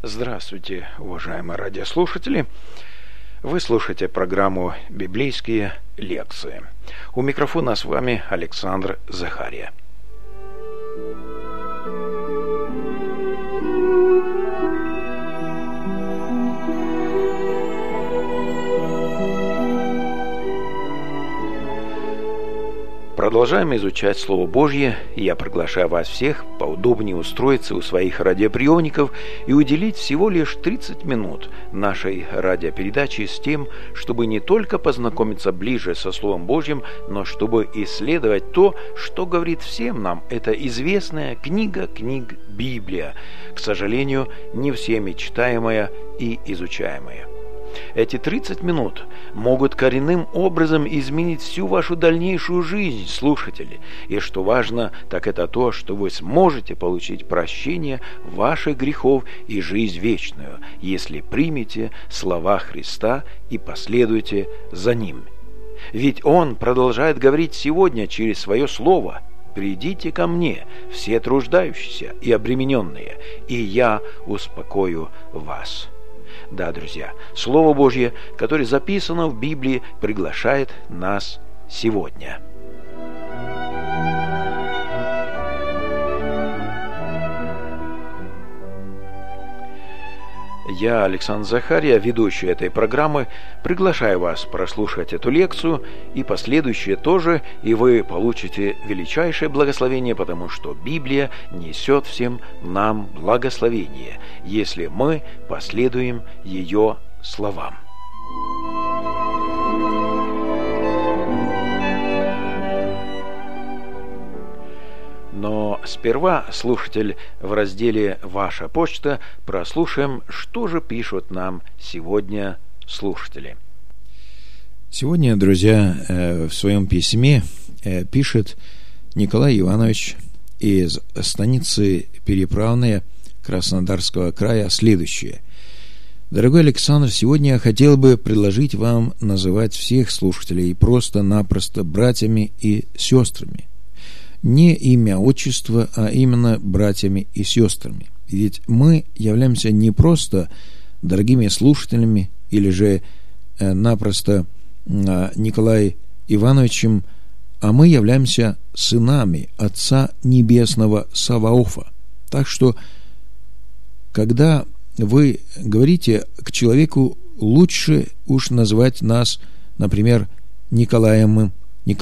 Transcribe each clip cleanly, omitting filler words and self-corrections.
Здравствуйте, уважаемые радиослушатели! Вы слушаете программу «Библейские лекции». У микрофона с вами Александр Захария. Продолжаем изучать Слово Божье, и я приглашаю вас всех поудобнее устроиться у своих радиоприемников и уделить всего лишь 30 минут нашей радиопередачи с тем, чтобы не только познакомиться ближе со Словом Божьим, но чтобы исследовать то, что говорит всем нам эта известная книга книг Библия, к сожалению, не всеми читаемая и изучаемая. Эти 30 минут могут коренным образом изменить всю вашу дальнейшую жизнь, слушатели. И что важно, так это то, что вы сможете получить прощение ваших грехов и жизнь вечную, если примете слова Христа и последуете за Ним. Ведь Он продолжает говорить сегодня через Свое Слово: «Придите ко мне, все труждающиеся и обремененные, и я успокою вас». Да, друзья, Слово Божье, которое записано в Библии, приглашает нас сегодня. Я, Александр Захария, ведущий этой программы, приглашаю вас прослушать эту лекцию и последующие тоже, и вы получите величайшее благословение, потому что Библия несет всем нам благословение, если мы последуем ее словам. Но сперва, слушатель, в разделе «Ваша почта» прослушаем, что же пишут нам сегодня слушатели. Сегодня, друзья, в своем письме пишет Николай Иванович из станицы Переправная Краснодарского края следующее. Дорогой Александр, сегодня я хотел бы предложить вам называть всех слушателей просто-напросто братьями и сестрами. Не имя, отчество, а именно братьями и сестрами. Ведь мы являемся не просто дорогими слушателями или же напросто Николаем Ивановичем, а мы являемся сынами Отца Небесного Саваофа. Так что, когда вы говорите к человеку, лучше уж назвать нас, например, Николаем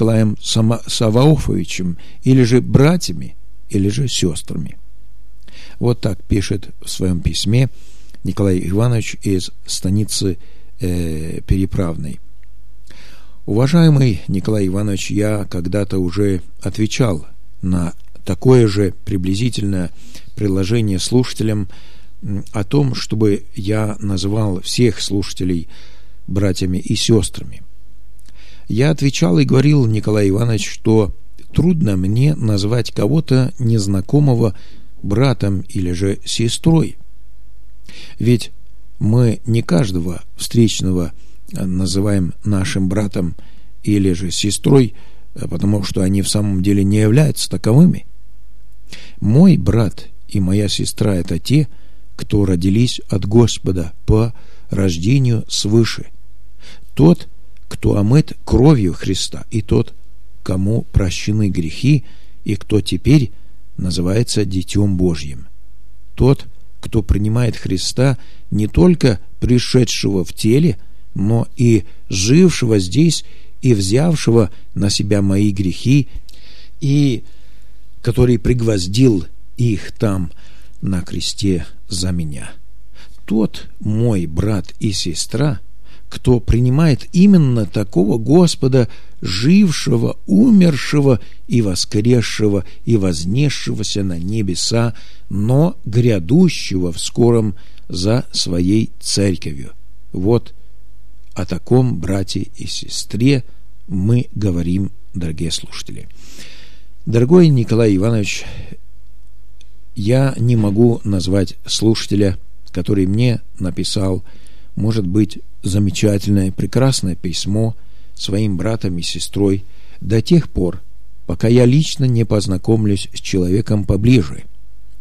Саваофовичем, или же братьями, или же сестрами. Вот так пишет в своем письме Николай Иванович из станицы Переправной. Уважаемый Николай Иванович, я когда-то уже отвечал на такое же приблизительное предложение слушателям о том, чтобы я называл всех слушателей братьями и сестрами. Я отвечал и говорил, Николай Иванович, что трудно мне назвать кого-то незнакомого братом или же сестрой. Ведь мы не каждого встречного называем нашим братом или же сестрой, потому что они в самом деле не являются таковыми. Мой брат и моя сестра – это те, кто родились от Господа по рождению свыше. Тот, кто омыт кровью Христа, и тот, кому прощены грехи, и кто теперь называется Детем Божьим. Тот, кто принимает Христа не только пришедшего в теле, но и жившего здесь и взявшего на себя мои грехи, и который пригвоздил их там на кресте за меня. Тот мой брат и сестра, кто принимает именно такого Господа, жившего, умершего и воскресшего и вознесшегося на небеса, но грядущего в скором за своей церковью. Вот о таком брате и сестре мы говорим, дорогие слушатели. Дорогой Николай Иванович, я не могу назвать слушателя, который мне написал, может быть, замечательное, прекрасное письмо своим братом и сестрой до тех пор, пока я лично не познакомлюсь с человеком поближе.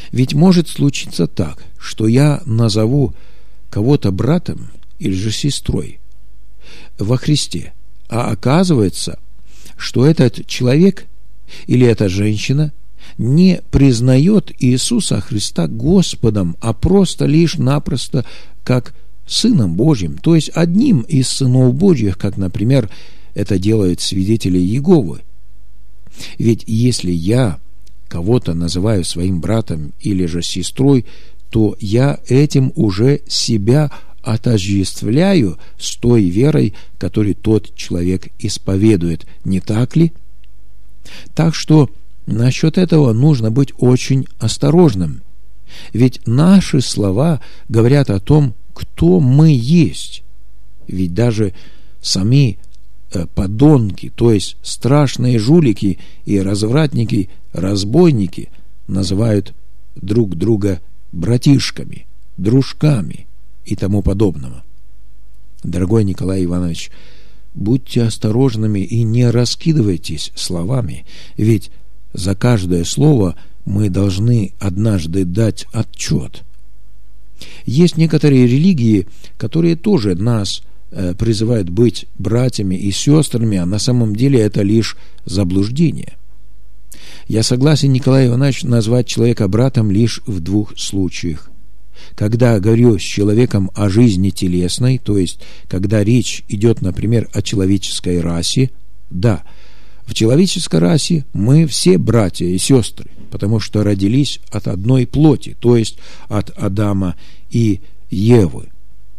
Ведь может случиться так, что я назову кого-то братом или же сестрой во Христе, а оказывается, что этот человек или эта женщина не признает Иисуса Христа Господом, а просто лишь-напросто как Сыном Божьим, то есть одним из сынов Божьих, как, например, это делают свидетели Иеговы. Ведь если я кого-то называю своим братом или же сестрой, то я этим уже себя отождествляю с той верой, которую тот человек исповедует, не так ли? Так что насчет этого нужно быть очень осторожным. Ведь наши слова говорят о том, кто мы есть. Ведь даже сами подонки, то есть страшные жулики и развратники, разбойники, называют друг друга братишками, дружками и тому подобного. Дорогой Николай Иванович, будьте осторожными и не раскидывайтесь словами, ведь за каждое слово мы должны однажды дать отчет. Есть некоторые религии, которые тоже нас призывают быть братьями и сестрами, а на самом деле это лишь заблуждение. Я согласен, Николай Иванович, назвать человека братом лишь в двух случаях. Когда говорю с человеком о жизни телесной, то есть когда речь идет, например, о человеческой расе, да, в человеческой расе мы все братья и сестры, потому что родились от одной плоти, то есть от Адама и Евы.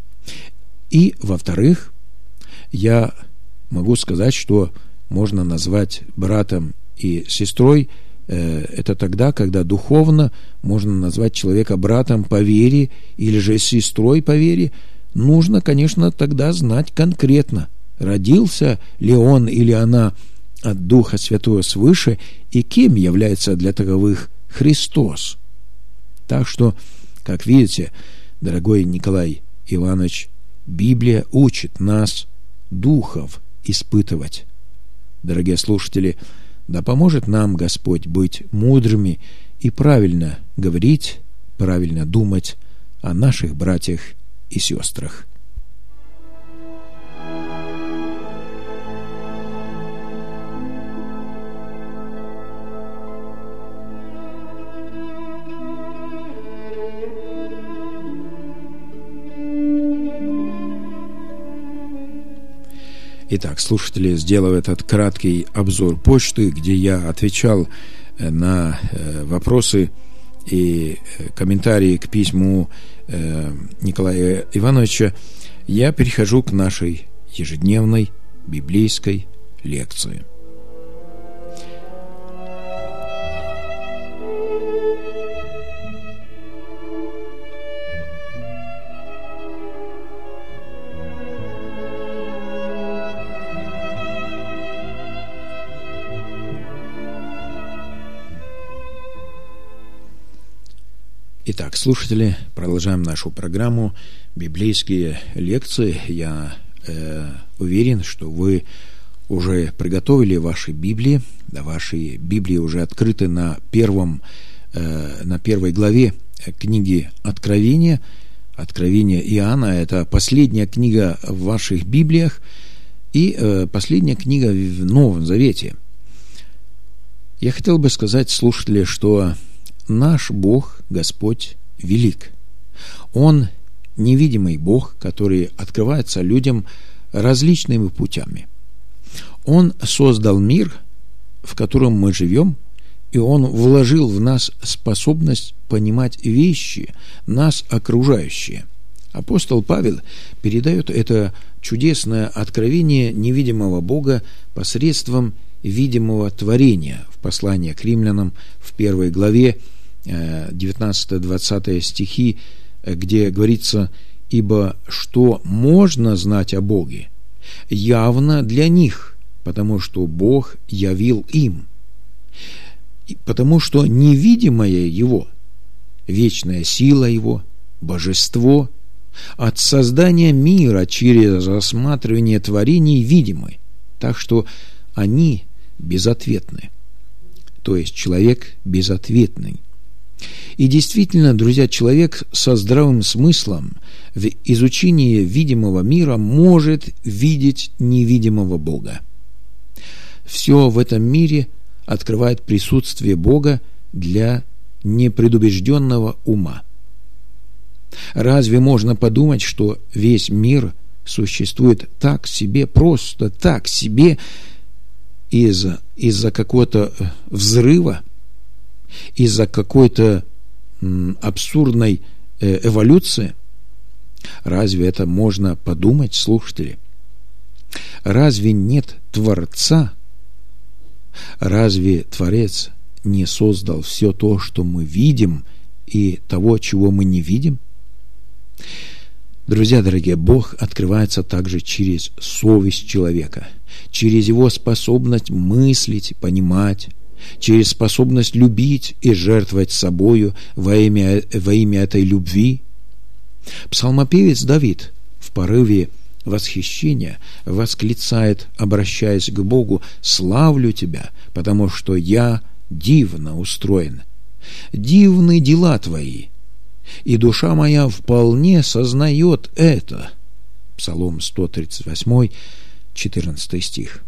И, во-вторых, я могу сказать, что можно назвать братом и сестрой это тогда, когда духовно можно назвать человека братом по вере или же сестрой по вере. Нужно, конечно, тогда знать конкретно, родился ли он или она от Духа Святого свыше, и кем является для таковых Христос. Так что, как видите, дорогой Николай Иванович, Библия учит нас духов испытывать. Дорогие слушатели, да поможет нам Господь быть мудрыми и правильно говорить, правильно думать о наших братьях и сестрах. Итак, слушатели, сделав этот краткий обзор почты, где я отвечал на вопросы и комментарии к письму Николая Ивановича, я перехожу к нашей ежедневной библейской лекции. Итак, слушатели, продолжаем нашу программу «Библейские лекции». Я уверен, что вы уже приготовили ваши Библии. Да, ваши Библии уже открыты на первой главе книги Откровения. Откровение Иоанна – это последняя книга в ваших Библиях и последняя книга в Новом Завете. Я хотел бы сказать, слушатели, что наш Бог, Господь, велик. Он невидимый Бог, который открывается людям различными путями. Он создал мир, в котором мы живем, и Он вложил в нас способность понимать вещи, нас окружающие. Апостол Павел передает это чудесное откровение невидимого Бога посредством видимого творения в послании к римлянам в 1 главе 19-20 стихи, где говорится: «Ибо что можно знать о Боге, явно для них, потому что Бог явил им, потому что невидимое Его, вечная сила Его, божество, от создания мира через рассматривание творений видимы, так что они безответны». То есть человек безответный. И действительно, друзья, человек со здравым смыслом в изучении видимого мира может видеть невидимого Бога. Все в этом мире открывает присутствие Бога для непредубежденного ума. Разве можно подумать, что весь мир существует так себе, просто так себе, из-за какого-то взрыва, из-за какой-то абсурдной эволюции? Разве это можно подумать, слушатели? Разве нет Творца? Разве Творец не создал все то, что мы видим, и того, чего мы не видим? Друзья дорогие, Бог открывается также через совесть человека, через его способность мыслить, понимать, через способность любить и жертвовать собою во имя этой любви. Псалмопевец Давид в порыве восхищения восклицает, обращаясь к Богу: «Славлю Тебя, потому что я дивно устроен. Дивны дела Твои, и душа моя вполне сознает это». Псалом 138, 14 стих.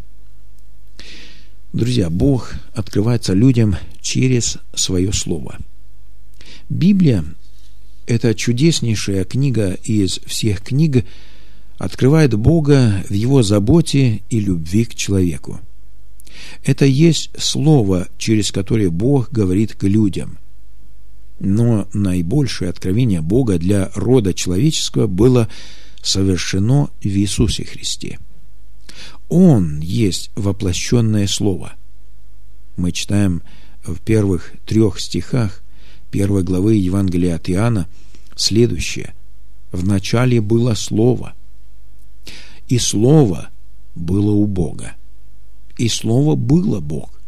Друзья, Бог открывается людям через свое Слово. Библия – это чудеснейшая книга из всех книг, открывает Бога в Его заботе и любви к человеку. Это есть Слово, через которое Бог говорит к людям. Но наибольшее откровение Бога для рода человеческого было совершено в Иисусе Христе. Он есть воплощенное Слово. Мы читаем в первых 3 стихах 1 главы Евангелия от Иоанна следующее: «В начале было Слово, и Слово было у Бога, и Слово было Бог.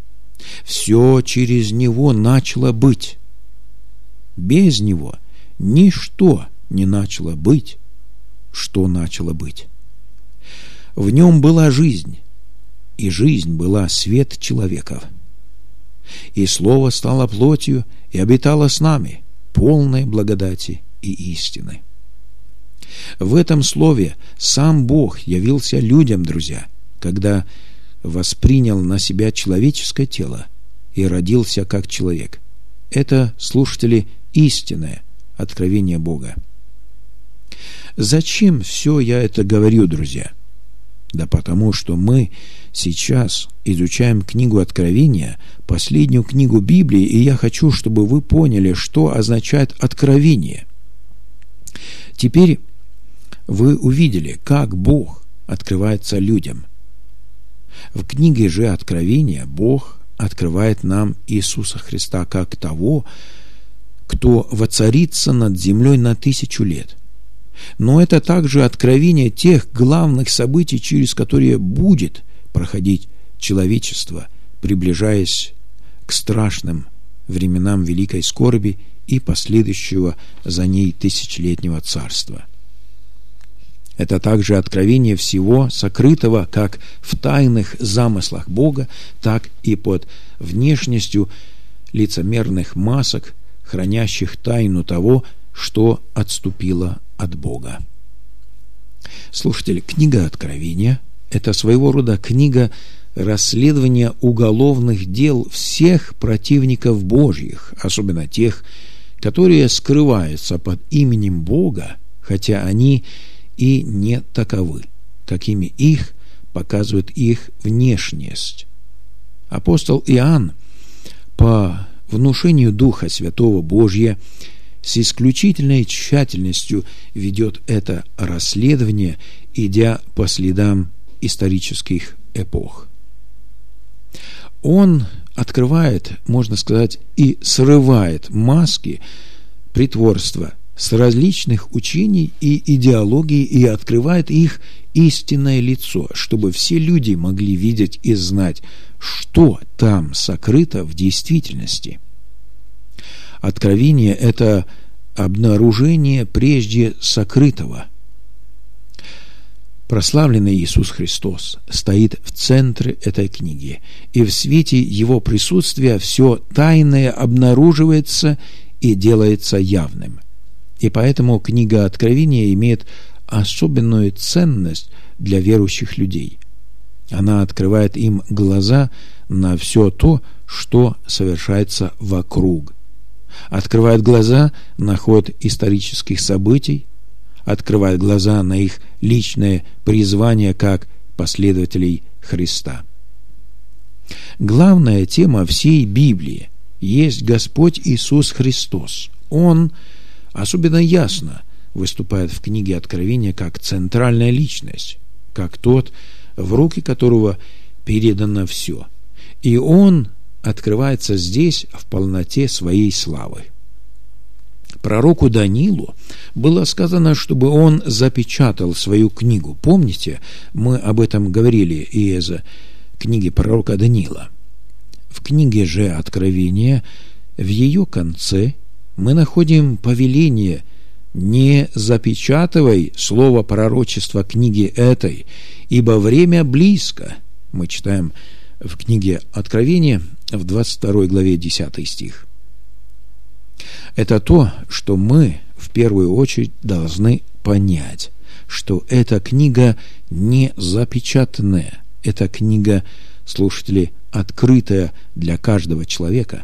Все через Него начало быть. Без Него ничто не начало быть, что начало быть. В Нем была жизнь, и жизнь была свет человеков. И Слово стало плотью и обитало с нами, полной благодати и истины». В этом Слове сам Бог явился людям, друзья, когда воспринял на себя человеческое тело и родился как человек. Это, слушатели, истинное откровение Бога. Зачем все я это говорю, друзья? Да потому что мы сейчас изучаем книгу Откровения, последнюю книгу Библии, и я хочу, чтобы вы поняли, что означает откровение. Теперь вы увидели, как Бог открывается людям. В книге же Откровения Бог открывает нам Иисуса Христа как того, кто воцарится над землей на 1000 лет. Но это также откровение тех главных событий, через которые будет проходить человечество, приближаясь к страшным временам великой скорби и последующего за ней тысячелетнего царства. Это также откровение всего сокрытого как в тайных замыслах Бога, так и под внешностью лицемерных масок, хранящих тайну того, что отступило от Бога. Слушатели, книга Откровения – это своего рода книга расследования уголовных дел всех противников Божьих, особенно тех, которые скрываются под именем Бога, хотя они и не таковы, какими их показывает их внешность. Апостол Иоанн по внушению Духа Святого Божия с исключительной тщательностью ведет это расследование, идя по следам исторических эпох. Он открывает, можно сказать, и срывает маски притворства с различных учений и идеологий и открывает их истинное лицо, чтобы все люди могли видеть и знать, что там сокрыто в действительности. Откровение – это обнаружение прежде сокрытого. Прославленный Иисус Христос стоит в центре этой книги, и в свете Его присутствия все тайное обнаруживается и делается явным. И поэтому книга Откровения имеет особенную ценность для верующих людей. Она открывает им глаза на все то, что совершается вокруг. Открывает глаза на ход исторических событий, открывает глаза на их личное призвание как последователей Христа. Главная тема всей Библии есть Господь Иисус Христос. Он особенно ясно выступает в книге Откровения как центральная личность, как тот, в руки которого передано все. И Он открывается здесь в полноте своей славы. Пророку Даниилу было сказано, чтобы он запечатал свою книгу. Помните, мы об этом говорили из книги пророка Даниила. В книге же Откровения, в ее конце, мы находим повеление: «Не запечатывай слово пророчества книги этой, ибо время близко». Мы читаем в книге Откровения в 22 главе 10 стих. Это то, что мы в первую очередь должны понять, что эта книга не запечатанная, эта книга, слушатели, открытая для каждого человека.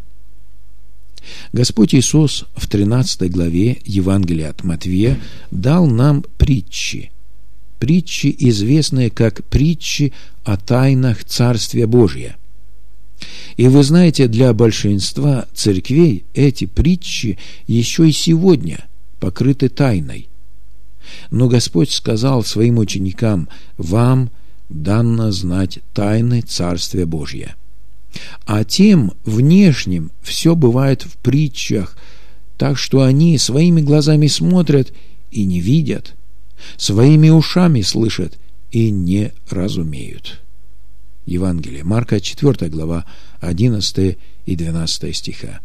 Господь Иисус в 13 главе Евангелия от Матфея дал нам притчи. Притчи, известные как притчи о тайнах Царствия Божия. И вы знаете, для большинства церквей эти притчи еще и сегодня покрыты тайной. Но Господь сказал своим ученикам: «Вам дано знать тайны Царствия Божия». А тем внешним все бывает в притчах, так что они своими глазами смотрят и не видят, своими ушами слышат и не разумеют. Евангелие Марка, 4 глава, 11 и 12 стиха.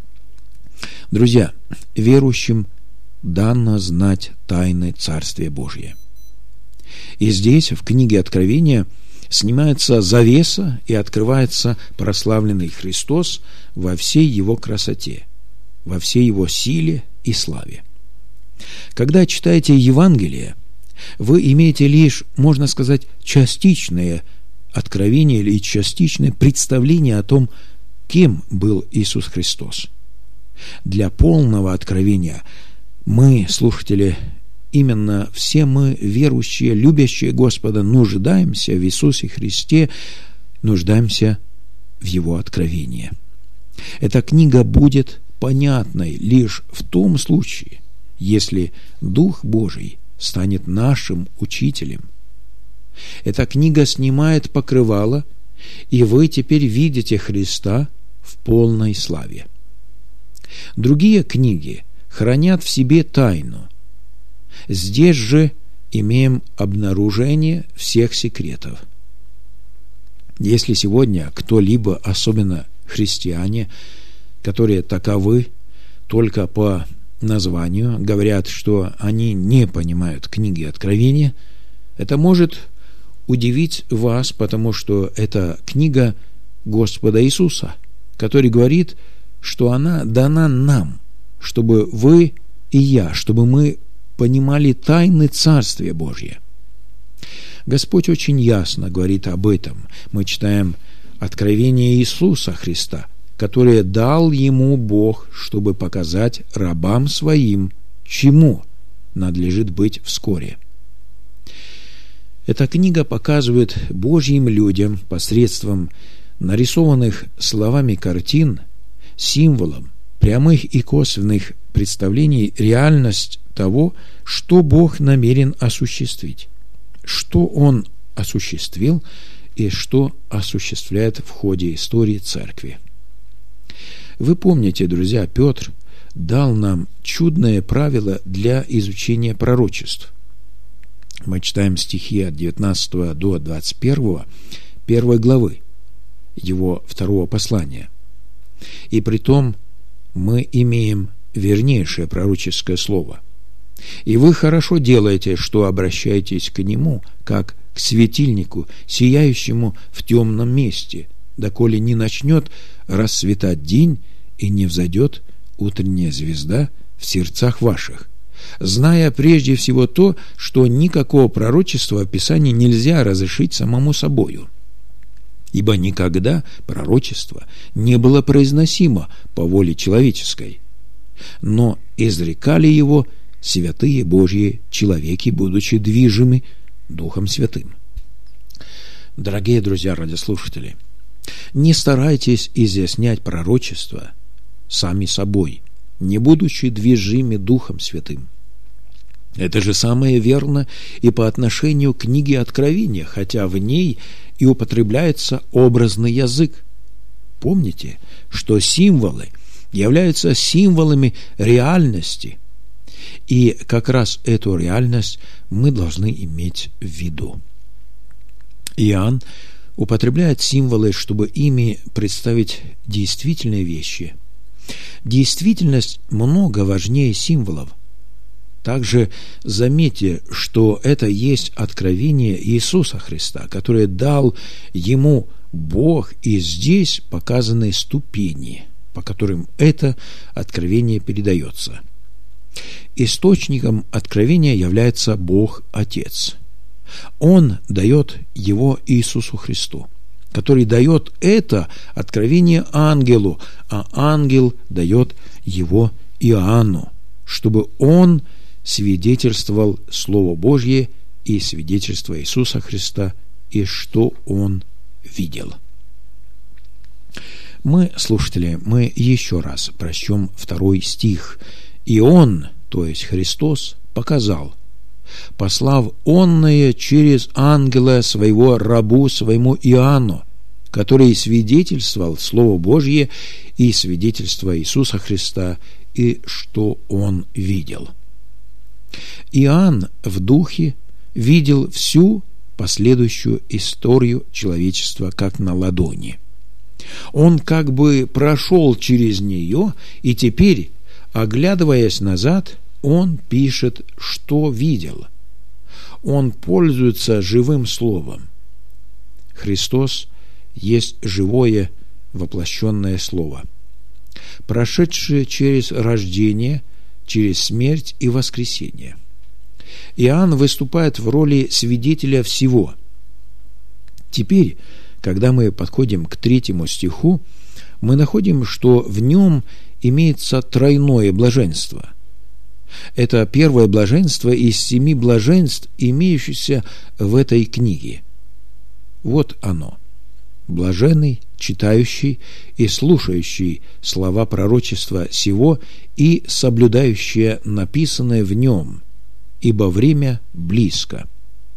Друзья, верующим дано знать тайны Царствия Божия. И здесь, в книге Откровения, снимается завеса и открывается прославленный Христос во всей Его красоте, во всей Его силе и славе. Когда читаете Евангелие, вы имеете лишь, можно сказать, частичное откровение или частичное представление о том, кем был Иисус Христос. Для полного откровения мы, слушатели, именно все мы, верующие, любящие Господа, нуждаемся в Иисусе Христе, нуждаемся в Его откровении. Эта книга будет понятной лишь в том случае, если Дух Божий станет нашим учителем. Эта книга снимает покрывало, и вы теперь видите Христа в полной славе. Другие книги хранят в себе тайну. Здесь же имеем обнаружение всех секретов. Если сегодня кто-либо, особенно христиане, которые таковы только по названию, говорят, что они не понимают книги Откровения, это может удивить вас, потому что это книга Господа Иисуса, который говорит, что она дана нам, чтобы вы и я, чтобы мы понимали тайны Царствия Божия. Господь очень ясно говорит об этом. Мы читаем откровение Иисуса Христа, которое дал Ему Бог, чтобы показать рабам Своим, чему надлежит быть вскоре. Эта книга показывает Божьим людям посредством нарисованных словами картин, символом, прямых и косвенных представлений реальность того, что Бог намерен осуществить, что Он осуществил и что осуществляет в ходе истории Церкви. Вы помните, друзья, Петр дал нам чудное правило для изучения пророчеств. Мы читаем стихи от 19 до 21 первой главы его второго послания. И притом мы имеем вернейшее пророческое слово. И вы хорошо делаете, что обращаетесь к Нему, как к светильнику, сияющему в темном месте, доколе не начнет расцветать день и не взойдет утренняя звезда в сердцах ваших, зная прежде всего то, что никакого пророчества в Писании нельзя разрешить самому собою. Ибо никогда пророчество не было произносимо по воле человеческой, но изрекали его святые Божьи человеки, будучи движимы Духом Святым. Дорогие друзья, радиослушатели, не старайтесь изъяснять пророчество сами собой, не будучи движимы Духом Святым. Это же самое верно и по отношению к книге Откровения, хотя в ней и употребляется образный язык. Помните, что символы являются символами реальности, и как раз эту реальность мы должны иметь в виду. Иоанн употребляет символы, чтобы ими представить действительные вещи. Действительность много важнее символов. Также заметьте, что это есть откровение Иисуса Христа, которое дал ему Бог, и здесь показаны ступени, по которым это откровение передается. Источником откровения является Бог Отец. Он дает его Иисусу Христу, который дает это откровение ангелу, а ангел дает его Иоанну, чтобы он свидетельствовал Слово Божье и свидетельство Иисуса Христа, и что он видел. Мы, слушатели, мы еще раз прочтем 2 стих. «И Он, то есть Христос, показал, послав онное через ангела своего рабу своему Иоанну, который свидетельствовал Слово Божье и свидетельство Иисуса Христа, и что он видел». Иоанн в духе видел всю последующую историю человечества как на ладони. Он как бы прошел через нее, и теперь, оглядываясь назад, он пишет, что видел. Он пользуется живым словом. Христос есть живое воплощенное слово, прошедшее через рождение, через смерть и воскресение. Иоанн выступает в роли свидетеля всего. Теперь, когда мы подходим к 3 стиху, мы находим, что в нем имеется тройное блаженство. Это первое блаженство из 7 блаженств, имеющихся в этой книге. Вот оно. Блаженный, читающий и слушающий слова пророчества сего и соблюдающие написанное в нем, ибо время близко.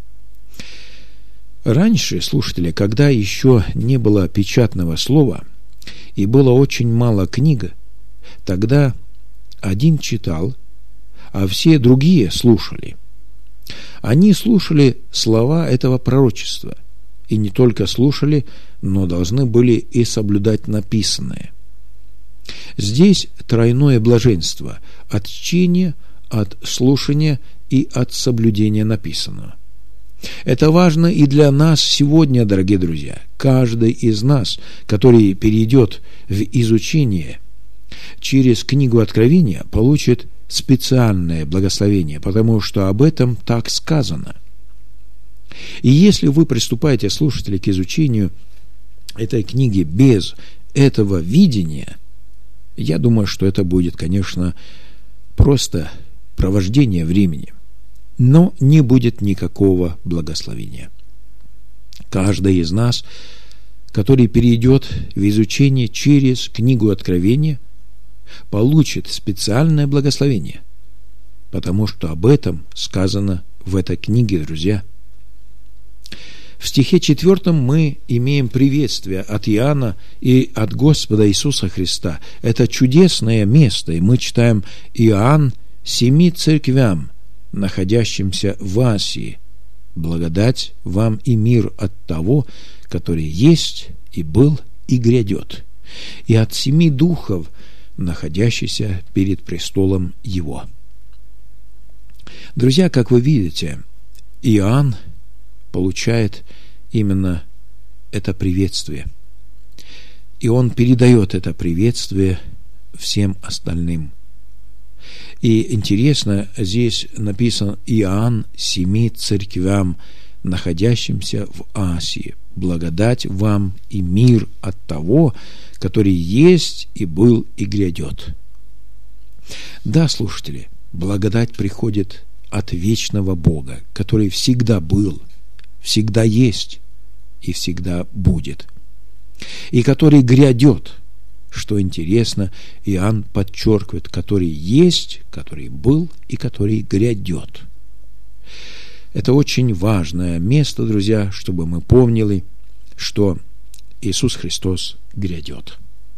Раньше, слушатели, когда еще не было печатного слова и было очень мало книг, тогда один читал, а все другие слушали. Они слушали слова этого пророчества, и не только слушали, но должны были и соблюдать написанное. Здесь тройное блаженство от чтения, от слушания и от соблюдения написанного. Это важно и для нас сегодня, дорогие друзья. Каждый из нас, который перейдет в изучение через книгу Откровения, получит специальное благословение, потому что об этом так сказано. И если вы приступаете, слушатели, к изучению этой книги без этого видения, я думаю, что это будет, конечно, просто провождение времени, но не будет никакого благословения. Каждый из нас, который перейдет в изучение через книгу Откровения, получит специальное благословение, потому что об этом сказано в этой книге, друзья. В стихе 4 мы имеем приветствие от Иоанна и от Господа Иисуса Христа. Это чудесное место, и мы читаем: «Иоанн 7 церквям, находящимся в Асии, благодать вам и мир от того, который есть и был и грядет, и от 7 духов, находящихся перед престолом Его». Друзья, как вы видите, Иоанн получает именно это приветствие. И он передает это приветствие всем остальным. И интересно, здесь написано: Иоанн 7 церквям, находящимся в Асии. Благодать вам и мир от того, который есть и был и грядет. Да, слушатели, благодать приходит от вечного Бога, который всегда был, всегда есть и всегда будет, и который грядет. Что интересно, Иоанн подчеркивает, который есть, который был и который грядет. Это очень важное место, друзья, чтобы мы помнили, что Иисус Христос грядет.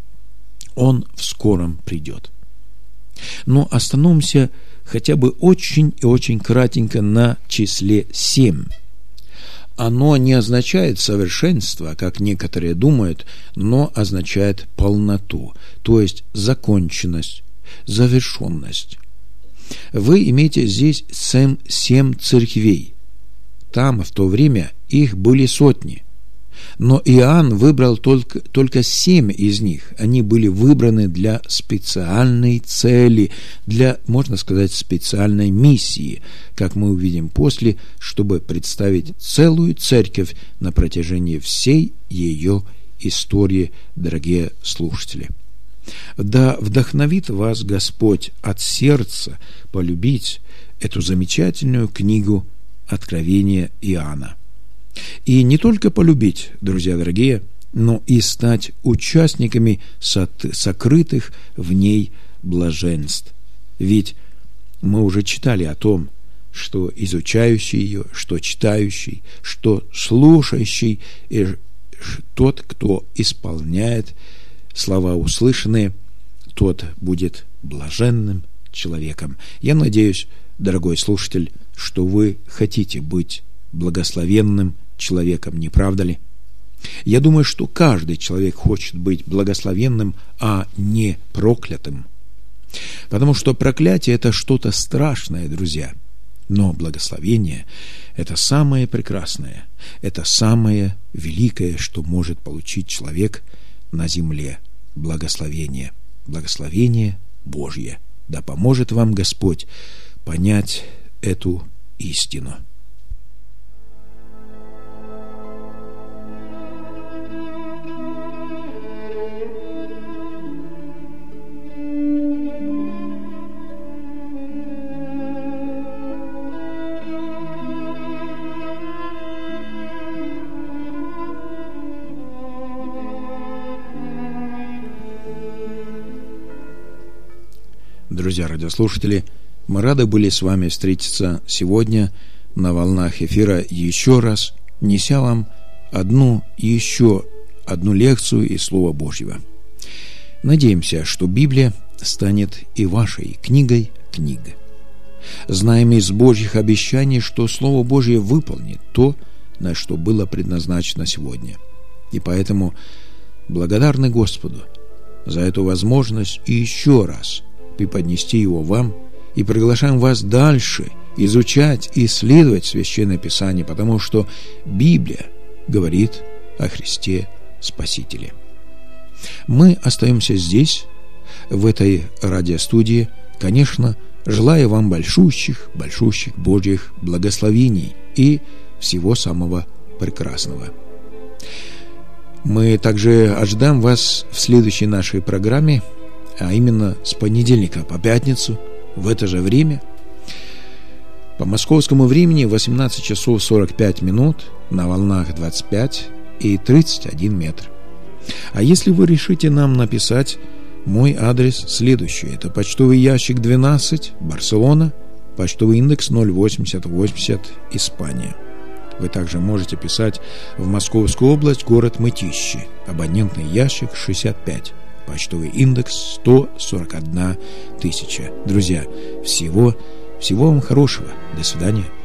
Он в скором придет. Но остановимся хотя бы очень и очень кратенько на числе 7. Оно не означает совершенство, как некоторые думают, но означает полноту, то есть законченность, завершенность. Вы имеете здесь 7 церквей. Там в то время их были сотни. Но Иоанн выбрал только 7 из них. Они были выбраны для специальной цели, для, можно сказать, специальной миссии, как мы увидим после, чтобы представить целую церковь на протяжении всей ее истории, дорогие слушатели. Да вдохновит вас Господь от сердца полюбить эту замечательную книгу Откровения Иоанна. И не только полюбить, друзья дорогие, но и стать участниками сокрытых в ней блаженств. Ведь мы уже читали о том, что изучающий ее, что читающий, что слушающий, и тот, кто исполняет слова услышанные, тот будет блаженным человеком. Я надеюсь, дорогой слушатель, что вы хотите быть благословенным человеком, не правда ли? Я думаю, что каждый человек хочет быть благословенным, а не проклятым. Потому что проклятие – это что-то страшное, друзья. Но благословение – это самое прекрасное, это самое великое, что может получить человек на земле. Благословение. Благословение Божье. Да поможет вам Господь понять эту истину. Друзья радиослушатели, мы рады были с вами встретиться сегодня на волнах эфира еще раз, неся вам еще одну лекцию из Слова Божьего. Надеемся, что Библия станет и вашей книгой книг. Знаем из Божьих обещаний, что Слово Божье выполнит то, на что было предназначено сегодня. И поэтому благодарны Господу за эту возможность и еще раз преподнести его вам, и приглашаем вас дальше изучать и исследовать Священное Писание, потому что Библия говорит о Христе Спасителе. Мы остаемся здесь, в этой радиостудии, конечно, желая вам большущих Божьих благословений и всего самого прекрасного. Мы также ожидаем вас в следующей нашей программе, а именно с понедельника по пятницу в это же время, по московскому времени 18 часов 45 минут на волнах 25 и 31 метр. А если вы решите нам написать, мой адрес следующий. Это почтовый ящик 12, Барселона, почтовый индекс 08080, Испания. Вы также можете писать в Московскую область, город Мытищи, абонентный ящик 65, почтовый индекс 141 тысяча. Друзья, всего вам хорошего. До свидания.